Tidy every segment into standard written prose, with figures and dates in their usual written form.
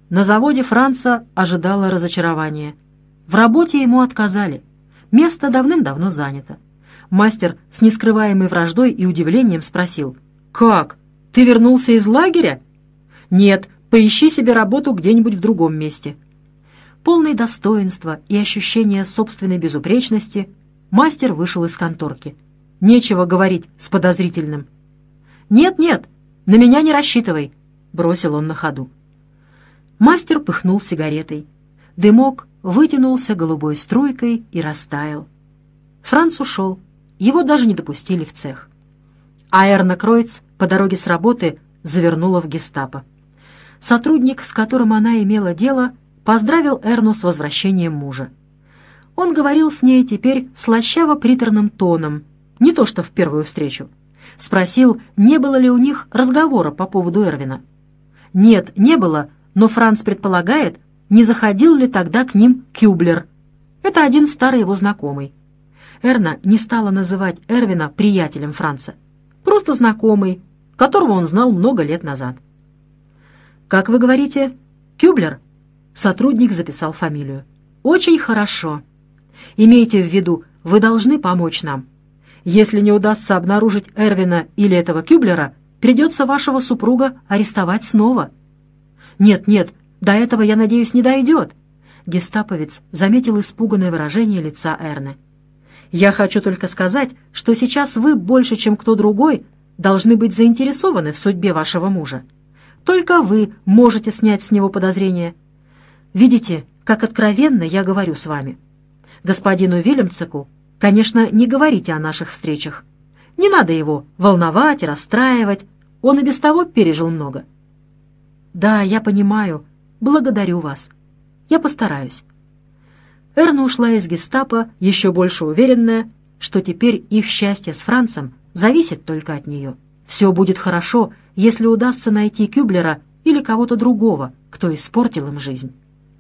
На заводе Франца ожидало разочарование. В работе ему отказали. Место давным-давно занято. Мастер с нескрываемой враждой и удивлением спросил: «Как? Ты вернулся из лагеря?» «Нет, поищи себе работу где-нибудь в другом месте». Полный достоинства и ощущения собственной безупречности, мастер вышел из конторки. Нечего говорить с подозрительным. «Нет-нет, на меня не рассчитывай», — бросил он на ходу. Мастер пыхнул сигаретой. Дымок вытянулся голубой струйкой и растаял. Франц ушел. Его даже не допустили в цех. А Эрна Кройц по дороге с работы завернула в гестапо. Сотрудник, с которым она имела дело, поздравил Эрну с возвращением мужа. Он говорил с ней теперь слащаво-приторным тоном, не то что в первую встречу. Спросил, не было ли у них разговора по поводу Эрвина. Нет, не было, но Франц предполагает, не заходил ли тогда к ним Кюблер. Это один старый его знакомый. Эрна не стала называть Эрвина приятелем Франца. Просто знакомый, которого он знал много лет назад. «Как вы говорите, Кюблер?» Сотрудник записал фамилию. «Очень хорошо. Имейте в виду, вы должны помочь нам. Если не удастся обнаружить Эрвина или этого Кюблера, придется вашего супруга арестовать снова». «Нет, до этого, я надеюсь, не дойдет». Гестаповец заметил испуганное выражение лица Эрны. «Я хочу только сказать, что сейчас вы больше, чем кто другой, должны быть заинтересованы в судьбе вашего мужа. Только вы можете снять с него подозрения. Видите, как откровенно я говорю с вами. Господину Вильямцеку, конечно, не говорите о наших встречах. Не надо его волновать и расстраивать, он и без того пережил много». «Да, я понимаю. Благодарю вас. Я постараюсь». Эрна ушла из гестапо, еще больше уверенная, что теперь их счастье с Францем зависит только от нее. Все будет хорошо, если удастся найти Кюблера или кого-то другого, кто испортил им жизнь.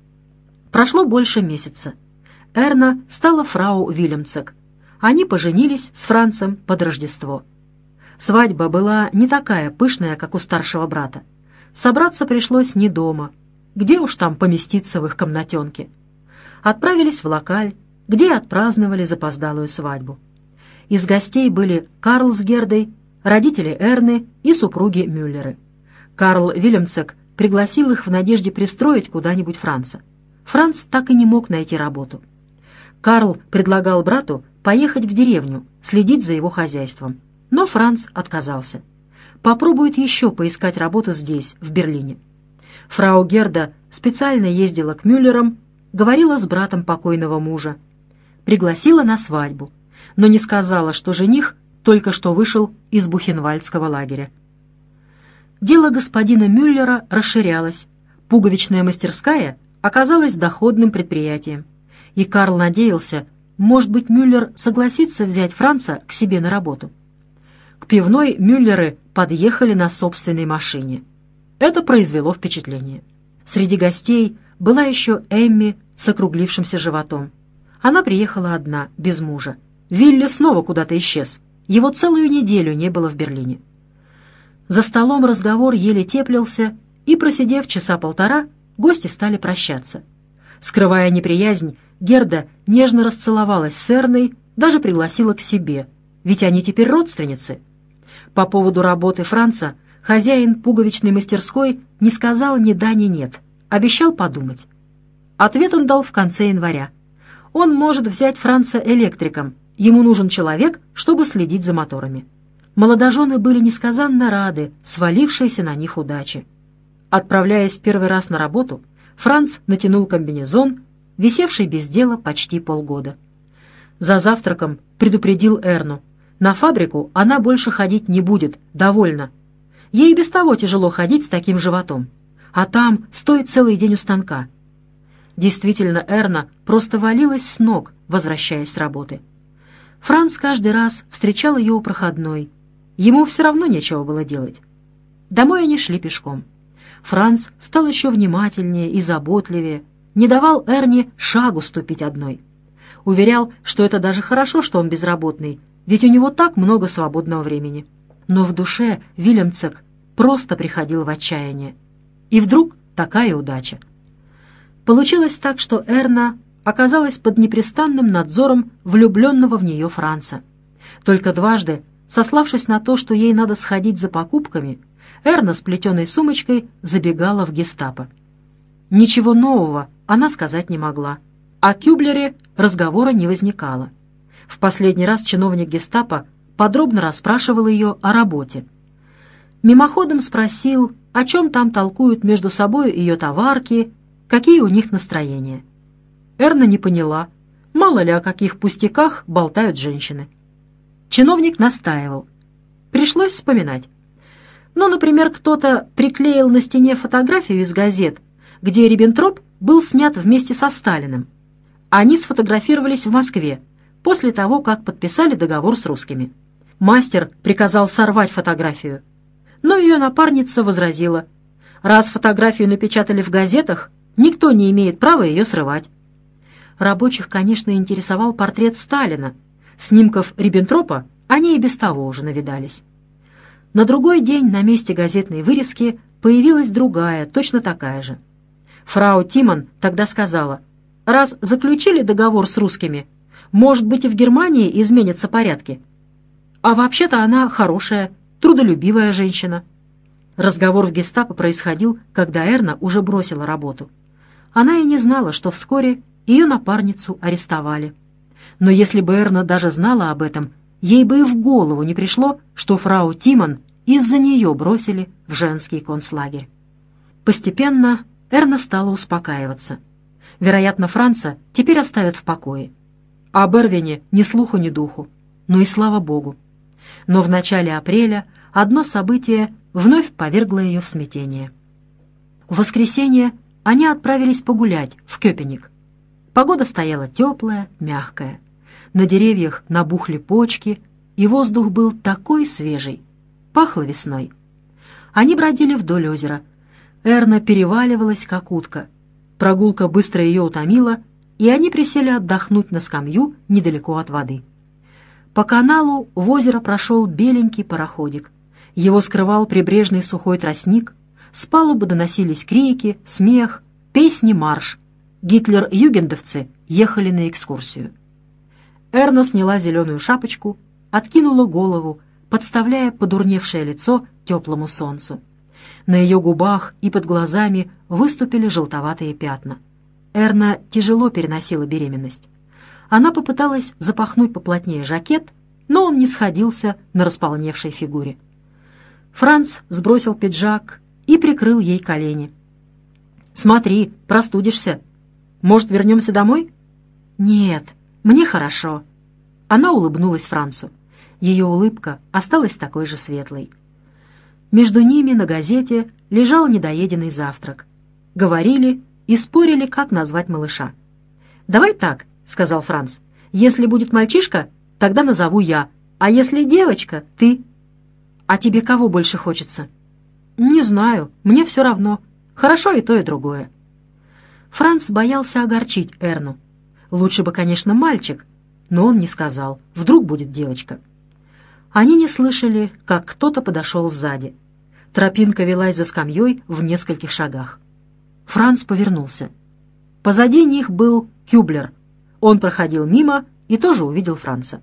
Прошло больше месяца. Эрна стала фрау Вильямцек. Они поженились с Францем под Рождество. Свадьба была не такая пышная, как у старшего брата. Собраться пришлось не дома. Где уж там поместиться в их комнатенке? Отправились в локаль, где отпраздновали запоздалую свадьбу. Из гостей были Карл с Гердой, родители Эрны и супруги Мюллеры. Карл Вильямцек пригласил их в надежде пристроить куда-нибудь Франца. Франц так и не мог найти работу. Карл предлагал брату поехать в деревню, следить за его хозяйством. Но Франц отказался. Попробует еще поискать работу здесь, в Берлине. Фрау Герда специально ездила к Мюллерам, говорила с братом покойного мужа. Пригласила на свадьбу, но не сказала, что жених только что вышел из бухенвальдского лагеря. Дело господина Мюллера расширялось. Пуговичная мастерская оказалась доходным предприятием. И Карл надеялся, может быть, Мюллер согласится взять Франца к себе на работу. К пивной Мюллеры подъехали на собственной машине. Это произвело впечатление. Среди гостей была еще Эмми с округлившимся животом. Она приехала одна, без мужа. Вилли снова куда-то исчез. Его целую неделю не было в Берлине. За столом разговор еле теплился, и, просидев часа полтора, гости стали прощаться. Скрывая неприязнь, Герда нежно расцеловалась с Эрной, даже пригласила к себе, ведь они теперь родственницы. По поводу работы Франца хозяин пуговичной мастерской не сказал ни да, ни нет, обещал подумать. Ответ он дал в конце января. Он может взять Франца электриком, ему нужен человек, чтобы следить за моторами. Молодожены были несказанно рады свалившейся на них удаче. Отправляясь первый раз на работу, Франц натянул комбинезон, висевший без дела почти полгода. За завтраком предупредил Эрну. На фабрику она больше ходить не будет, довольно. Ей без того тяжело ходить с таким животом. А там стоит целый день у станка. Действительно, Эрна просто валилась с ног, возвращаясь с работы. Франц каждый раз встречал ее у проходной. Ему все равно нечего было делать. Домой они шли пешком. Франц стал еще внимательнее и заботливее, не давал Эрне шагу ступить одной. Уверял, что это даже хорошо, что он безработный, ведь у него так много свободного времени. Но в душе Вильямцек просто приходил в отчаяние. И вдруг такая удача. Получилось так, что Эрна оказалась под непрестанным надзором влюбленного в нее Франца. Только дважды, сославшись на то, что ей надо сходить за покупками, Эрна с плетеной сумочкой забегала в гестапо. Ничего нового она сказать не могла. О Кюблере разговора не возникало. В последний раз чиновник гестапо подробно расспрашивал ее о работе. Мимоходом спросил, о чем там толкуют между собой ее товарки, какие у них настроения. Эрна не поняла, мало ли о каких пустяках болтают женщины. Чиновник настаивал. Пришлось вспоминать. Ну, например, кто-то приклеил на стене фотографию из газет, где Риббентроп был снят вместе со Сталиным. Они сфотографировались в Москве после того, как подписали договор с русскими. Мастер приказал сорвать фотографию, но ее напарница возразила: раз фотографию напечатали в газетах, никто не имеет права ее срывать. Рабочих, конечно, интересовал портрет Сталина. Снимков Риббентропа они и без того уже навидались. На другой день на месте газетной вырезки появилась другая, точно такая же. Фрау Тимон тогда сказала: раз заключили договор с русскими, может быть, и в Германии изменятся порядки. А вообще-то она хорошая, трудолюбивая женщина. Разговор в гестапо происходил, когда Эрна уже бросила работу. Она и не знала, что вскоре ее напарницу арестовали. Но если бы Эрна даже знала об этом, ей бы и в голову не пришло, что фрау Тимон из-за нее бросили в женский концлагерь. Постепенно Эрна стала успокаиваться. Вероятно, Франца теперь оставят в покое. Об Эрвине ни слуху, ни духу. Ну и слава богу. Но в начале апреля одно событие вновь повергло ее в смятение. В воскресенье они отправились погулять в Кёпеник. Погода стояла теплая, мягкая. На деревьях набухли почки, и воздух был такой свежий. Пахло весной. Они бродили вдоль озера. Эрна переваливалась, как утка. Прогулка быстро ее утомила, и они присели отдохнуть на скамью недалеко от воды. По каналу в озеро прошел беленький пароходик. Его скрывал прибрежный сухой тростник. С палубы доносились крики, смех, песни-марш. Гитлер-югендовцы ехали на экскурсию. Эрна сняла зеленую шапочку, откинула голову, подставляя подурневшее лицо теплому солнцу. На ее губах и под глазами выступили желтоватые пятна. Эрна тяжело переносила беременность. Она попыталась запахнуть поплотнее жакет, но он не сходился на располневшей фигуре. Франц сбросил пиджак и прикрыл ей колени. «Смотри, простудишься. Может, вернемся домой?» «Нет, мне хорошо». Она улыбнулась Францу. Ее улыбка осталась такой же светлой. Между ними на газете лежал недоеденный завтрак. Говорили и спорили, как назвать малыша. «Давай так», — сказал Франц. «Если будет мальчишка, тогда назову я, а если девочка — ты». «А тебе кого больше хочется?» «Не знаю, мне все равно. Хорошо и то, и другое». Франц боялся огорчить Эрну. Лучше бы, конечно, мальчик, но он не сказал. Вдруг будет девочка. Они не слышали, как кто-то подошел сзади. Тропинка велась за скамьей в нескольких шагах. Франц повернулся. Позади них был Кюблер. Он проходил мимо и тоже увидел Франца.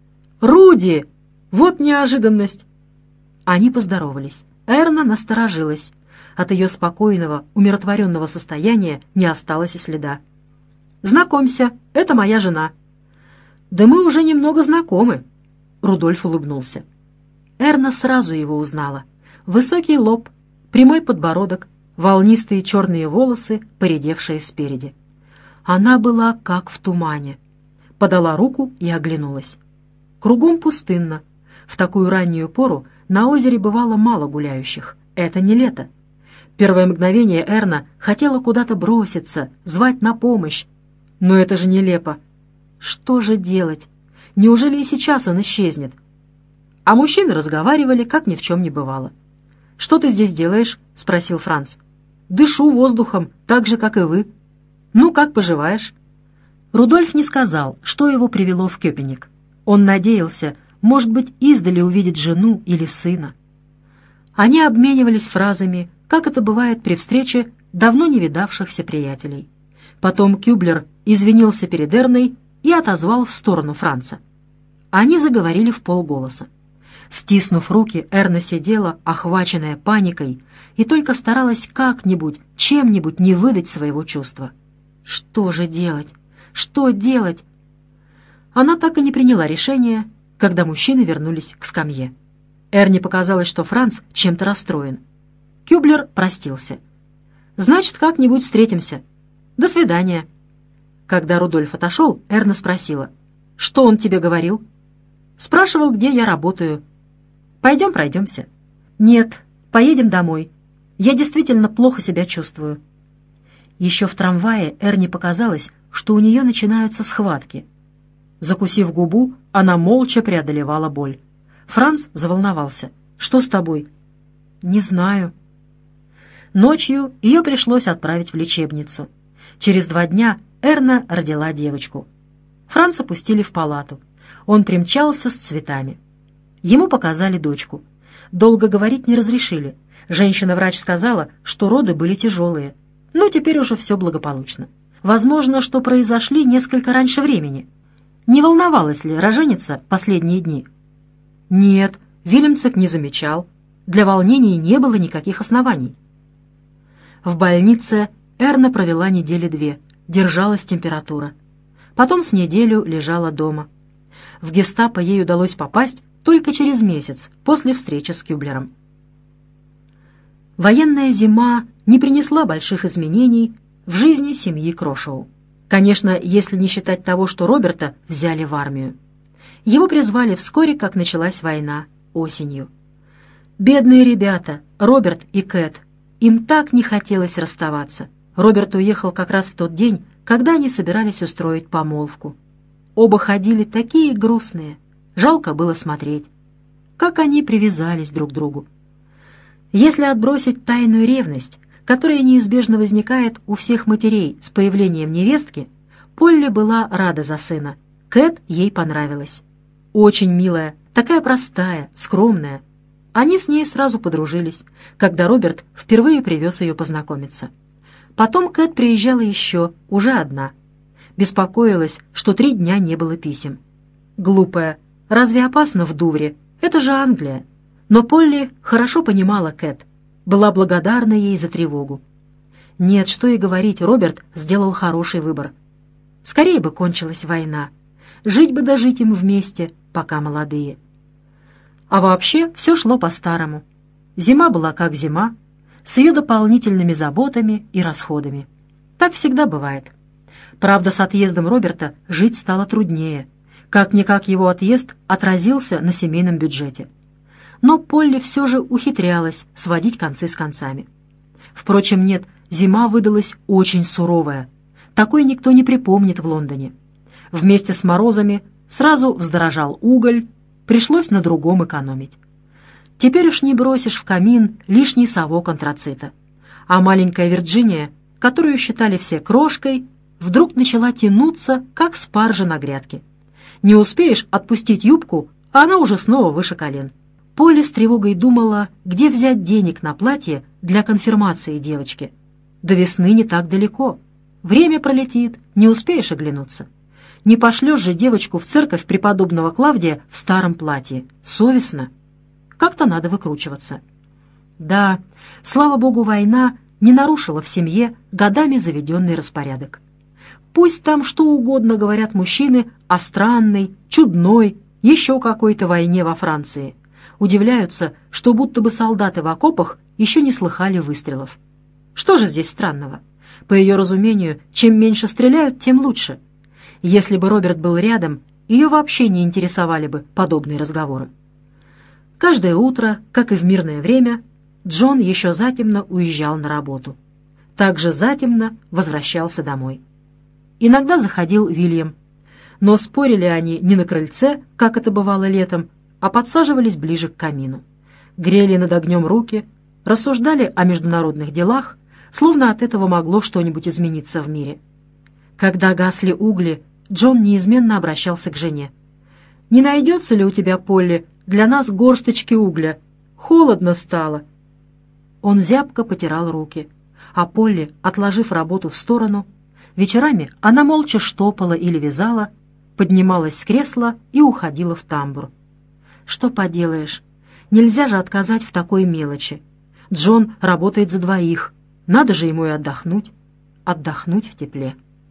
«Руди! Вот неожиданность!» Они поздоровались. Эрна насторожилась. От ее спокойного, умиротворенного состояния не осталось и следа. «Знакомься, это моя жена». «Да мы уже немного знакомы», — Рудольф улыбнулся. Эрна сразу его узнала. Высокий лоб, прямой подбородок, волнистые черные волосы, поредевшие спереди. Она была как в тумане. Подала руку и оглянулась. Кругом пустынно. В такую раннюю пору на озере бывало мало гуляющих. Это не лето. Первое мгновение Эрна хотела куда-то броситься, звать на помощь. Но это же нелепо. Что же делать? Неужели и сейчас он исчезнет? А мужчины разговаривали, как ни в чем не бывало. «Что ты здесь делаешь?» — спросил Франц. «Дышу воздухом, так же, как и вы. Ну, как поживаешь?» Рудольф не сказал, что его привело в Кёпеник. Он надеялся, может быть, издали увидеть жену или сына. Они обменивались фразами, как это бывает при встрече давно не видавшихся приятелей. Потом Кюблер извинился перед Эрной и отозвал в сторону Франца. Они заговорили вполголоса. Стиснув руки, Эрна сидела, охваченная паникой, и только старалась как-нибудь, чем-нибудь не выдать своего чувства. Что же делать? Что делать? Она так и не приняла решения, когда мужчины вернулись к скамье. Эрне показалось, что Франц чем-то расстроен. Кюблер простился. «Значит, как-нибудь встретимся. До свидания». Когда Рудольф отошел, Эрна спросила: «Что он тебе говорил?» «Спрашивал, где я работаю». «Пойдем пройдемся». «Нет, поедем домой. Я действительно плохо себя чувствую». Еще в трамвае Эрне показалось, что у нее начинаются схватки. Закусив губу, она молча преодолевала боль. Франц заволновался. «Что с тобой?» «Не знаю». Ночью ее пришлось отправить в лечебницу. Через 2 дня Эрна родила девочку. Франца пустили в палату. Он примчался с цветами. Ему показали дочку. Долго говорить не разрешили. Женщина-врач сказала, что роды были тяжелые. Но теперь уже все благополучно. Возможно, что произошли несколько раньше времени. Не волновалась ли роженица последние дни? Нет, Вильямцек не замечал. Для волнений не было никаких оснований. В больнице Эрна провела 2 недели, держалась температура. Потом с неделю лежала дома. В гестапо ей удалось попасть только через месяц после встречи с Кюблером. Военная зима не принесла больших изменений в жизни семьи Крошоу. Конечно, если не считать того, что Роберта взяли в армию. Его призвали вскоре, как началась война, осенью. Бедные ребята, Роберт и Кэт, им так не хотелось расставаться. Роберт уехал как раз в тот день, когда они собирались устроить помолвку. Оба ходили такие грустные, жалко было смотреть, как они привязались друг к другу. Если отбросить тайную ревность, которая неизбежно возникает у всех матерей с появлением невестки, Полли была рада за сына. Кэт ей понравилась. Очень милая, такая простая, скромная. Они с ней сразу подружились, когда Роберт впервые привез ее познакомиться. Потом Кэт приезжала еще, уже одна. Беспокоилась, что 3 дня не было писем. Глупая, разве опасно в Дувре? Это же Англия. Но Полли хорошо понимала Кэт, была благодарна ей за тревогу. Нет, что и говорить, Роберт сделал хороший выбор. Скорее бы кончилась война. Жить бы дожить им вместе, пока молодые. А вообще все шло по-старому. Зима была как зима, с ее дополнительными заботами и расходами. Так всегда бывает. Правда, с отъездом Роберта жить стало труднее. Как-никак его отъезд отразился на семейном бюджете. Но Полли все же ухитрялась сводить концы с концами. Впрочем, нет, зима выдалась очень суровая. Такой никто не припомнит в Лондоне. Вместе с морозами сразу вздорожал уголь, пришлось на другом экономить. Теперь уж не бросишь в камин лишний совок антрацита. А маленькая Вирджиния, которую считали все крошкой, вдруг начала тянуться, как спаржа на грядке. Не успеешь отпустить юбку, а она уже снова выше колен. Полли с тревогой думала, где взять денег на платье для конфирмации девочки. До весны не так далеко. Время пролетит, не успеешь оглянуться. Не пошлешь же девочку в церковь преподобного Клавдия в старом платье. Совестно. Как-то надо выкручиваться. Да, слава богу, война не нарушила в семье годами заведенный распорядок. Пусть там что угодно говорят мужчины о странной, чудной, еще какой-то войне во Франции. Удивляются, что будто бы солдаты в окопах еще не слыхали выстрелов. Что же здесь странного? По ее разумению, чем меньше стреляют, тем лучше. Если бы Роберт был рядом, ее вообще не интересовали бы подобные разговоры. Каждое утро, как и в мирное время, Джон еще затемно уезжал на работу. Также затемно возвращался домой. Иногда заходил Вильям, но спорили они не на крыльце, как это бывало летом, а подсаживались ближе к камину. Грели над огнем руки, рассуждали о международных делах, словно от этого могло что-нибудь измениться в мире. Когда гасли угли, Джон неизменно обращался к жене. «Не найдется ли у тебя, Полли, для нас горсточки угля? Холодно стало». Он зябко потирал руки. А Полли, отложив работу в сторону, вечерами она молча штопала или вязала, поднималась с кресла и уходила в тамбур. Что поделаешь, нельзя же отказать в такой мелочи. Джон работает за двоих, надо же ему и отдохнуть. Отдохнуть в тепле.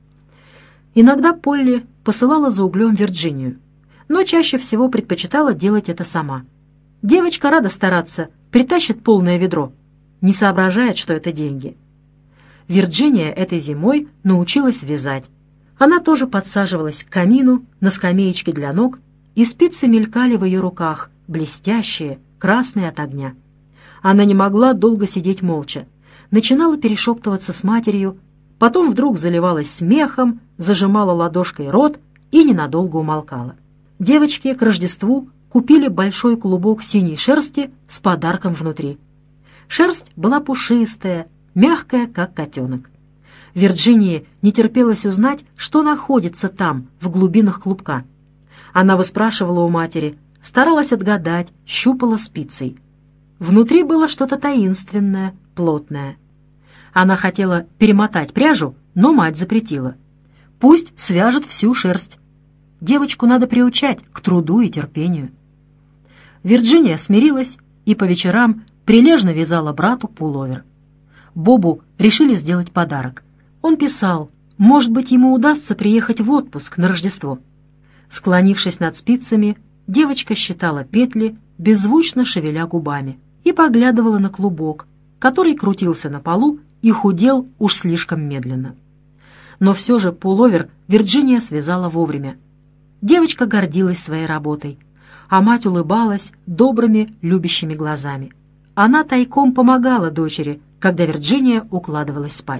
Иногда Полли посылала за углем Вирджинию, но чаще всего предпочитала делать это сама. Девочка рада стараться, притащит полное ведро, не соображает, что это деньги. Вирджиния этой зимой научилась вязать. Она тоже подсаживалась к камину на скамеечке для ног, и спицы мелькали в ее руках, блестящие, красные от огня. Она не могла долго сидеть молча, начинала перешептываться с матерью, потом вдруг заливалась смехом, зажимала ладошкой рот и ненадолго умолкала. Девочки к Рождеству купили большой клубок синей шерсти с подарком внутри. Шерсть была пушистая, мягкая, как котенок. Вирджинии не терпелось узнать, что находится там, в глубинах клубка. Она выспрашивала у матери, старалась отгадать, щупала спицей. Внутри было что-то таинственное, плотное. Она хотела перемотать пряжу, но мать запретила. Пусть свяжет всю шерсть. Девочку надо приучать к труду и терпению. Вирджиния смирилась и по вечерам прилежно вязала брату пуловер. Бобу решили сделать подарок. Он писал, может быть, ему удастся приехать в отпуск на Рождество. Склонившись над спицами, девочка считала петли, беззвучно шевеля губами, и поглядывала на клубок, который крутился на полу и худел уж слишком медленно. Но все же пуловер Вирджиния связала вовремя. Девочка гордилась своей работой, а мать улыбалась добрыми, любящими глазами. Она тайком помогала дочери, когда Вирджиния укладывалась спать.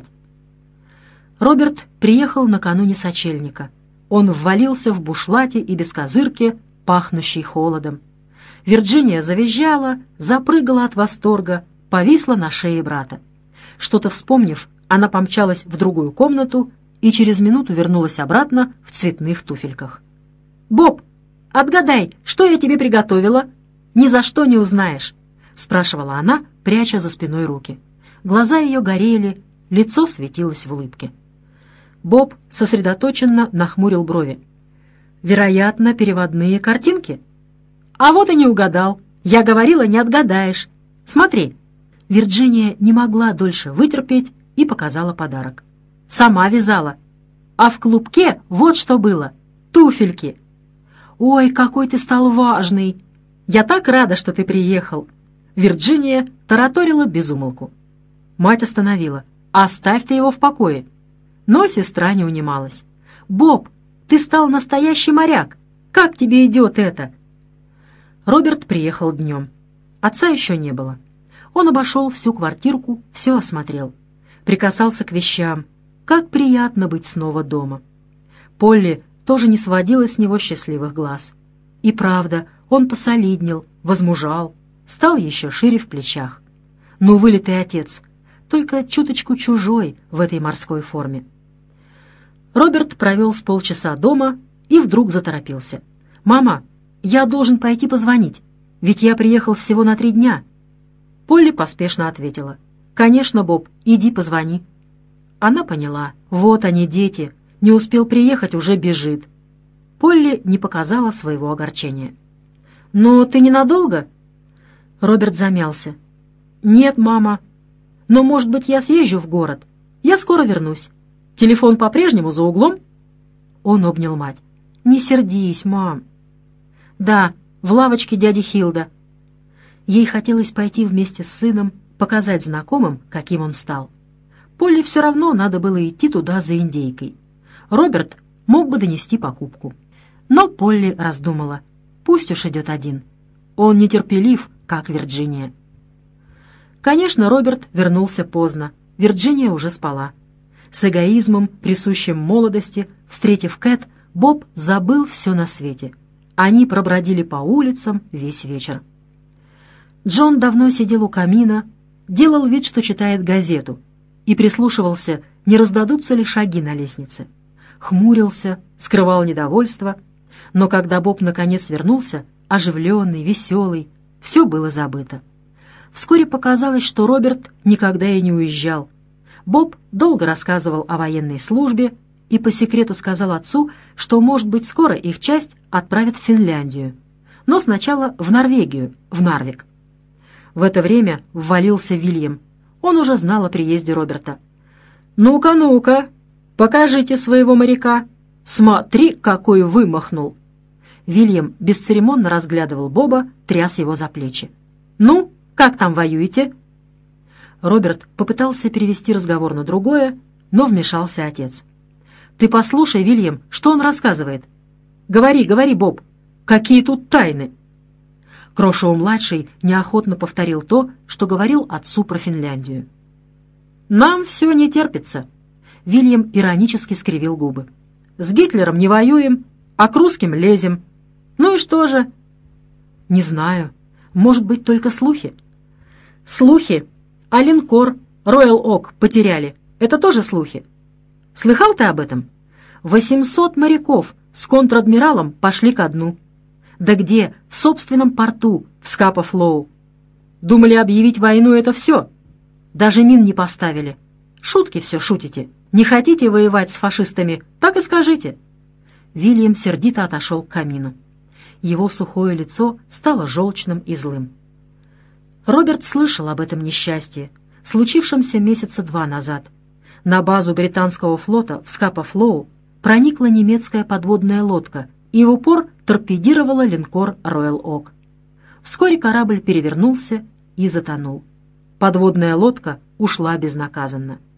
Роберт приехал накануне сочельника. Он ввалился в бушлате и бескозырке, пахнущей холодом. Вирджиния завизжала, запрыгала от восторга, повисла на шее брата. Что-то вспомнив, она помчалась в другую комнату и через минуту вернулась обратно в цветных туфельках. «Боб, отгадай, что я тебе приготовила?» «Ни за что не узнаешь», — спрашивала она, пряча за спиной руки. Глаза ее горели, лицо светилось в улыбке. Боб сосредоточенно нахмурил брови. «Вероятно, переводные картинки?» «А вот и не угадал. Я говорила, не отгадаешь. Смотри». Вирджиния не могла дольше вытерпеть и показала подарок. «Сама вязала. А в клубке вот что было. Туфельки». «Ой, какой ты стал важный! Я так рада, что ты приехал!» Вирджиния тараторила без умолку. Мать остановила. «Оставь ты его в покое». Но сестра не унималась. «Боб, ты стал настоящий моряк! Как тебе идет это?» Роберт приехал днем. Отца еще не было. Он обошел всю квартирку, все осмотрел. Прикасался к вещам. Как приятно быть снова дома. Полли тоже не сводила с него счастливых глаз. И правда, он посолиднел, возмужал, стал еще шире в плечах. Ну, вылитый отец, только чуточку чужой в этой морской форме. Роберт провел с полчаса дома и вдруг заторопился. «Мама, я должен пойти позвонить, ведь я приехал всего на 3 дня». Полли поспешно ответила. «Конечно, Боб, иди позвони». Она поняла. Вот они, дети. Не успел приехать, уже бежит. Полли не показала своего огорчения. «Но ты ненадолго?» Роберт замялся. «Нет, мама. Но, может быть, я съезжу в город. Я скоро вернусь. Телефон по-прежнему за углом?» Он обнял мать. «Не сердись, мам». «Да, в лавочке дяди Хилда». Ей хотелось пойти вместе с сыном, показать знакомым, каким он стал. Полли все равно надо было идти туда за индейкой. Роберт мог бы донести покупку. Но Полли раздумала. Пусть уж идет один. Он нетерпелив, как Вирджиния. Конечно, Роберт вернулся поздно. Вирджиния уже спала. С эгоизмом, присущим молодости, встретив Кэт, Боб забыл все на свете. Они пробродили по улицам весь вечер. Джон давно сидел у камина, делал вид, что читает газету, и прислушивался, не раздадутся ли шаги на лестнице. Хмурился, скрывал недовольство, но когда Боб наконец вернулся, оживленный, веселый, все было забыто. Вскоре показалось, что Роберт никогда и не уезжал. Боб долго рассказывал о военной службе и по секрету сказал отцу, что, может быть, скоро их часть отправят в Финляндию, но сначала в Норвегию, в Нарвик. В это время ввалился Вильям. Он уже знал о приезде Роберта. «Ну-ка, ну-ка, покажите своего моряка. Смотри, какой вымахнул!» Вильям бесцеремонно разглядывал Боба, тряс его за плечи. «Ну, как там воюете?» Роберт попытался перевести разговор на другое, но вмешался отец. «Ты послушай, Вильям, что он рассказывает. Говори, говори, Боб, какие тут тайны?» Крошоу-младший неохотно повторил то, что говорил отцу про Финляндию. «Нам все не терпится», — Вильям иронически скривил губы. «С Гитлером не воюем, а к русским лезем. Ну и что же?» «Не знаю. Может быть, только слухи?» «Слухи? А линкор Royal Oak потеряли. Это тоже слухи? Слыхал ты об этом? 800 моряков с контр-адмиралом пошли ко дну. Да где? В собственном порту, в Скапа-Флоу. Думали объявить войну — это все. Даже мин не поставили. Шутки все шутите. Не хотите воевать с фашистами? Так и скажите». Вильям сердито отошел к камину. Его сухое лицо стало желчным и злым. Роберт слышал об этом несчастье, случившемся месяца 2 назад. На базу британского флота в Скапа-Флоу проникла немецкая подводная лодка и в упор торпедировала линкор Royal Oak. Вскоре корабль перевернулся и затонул. Подводная лодка ушла безнаказанно.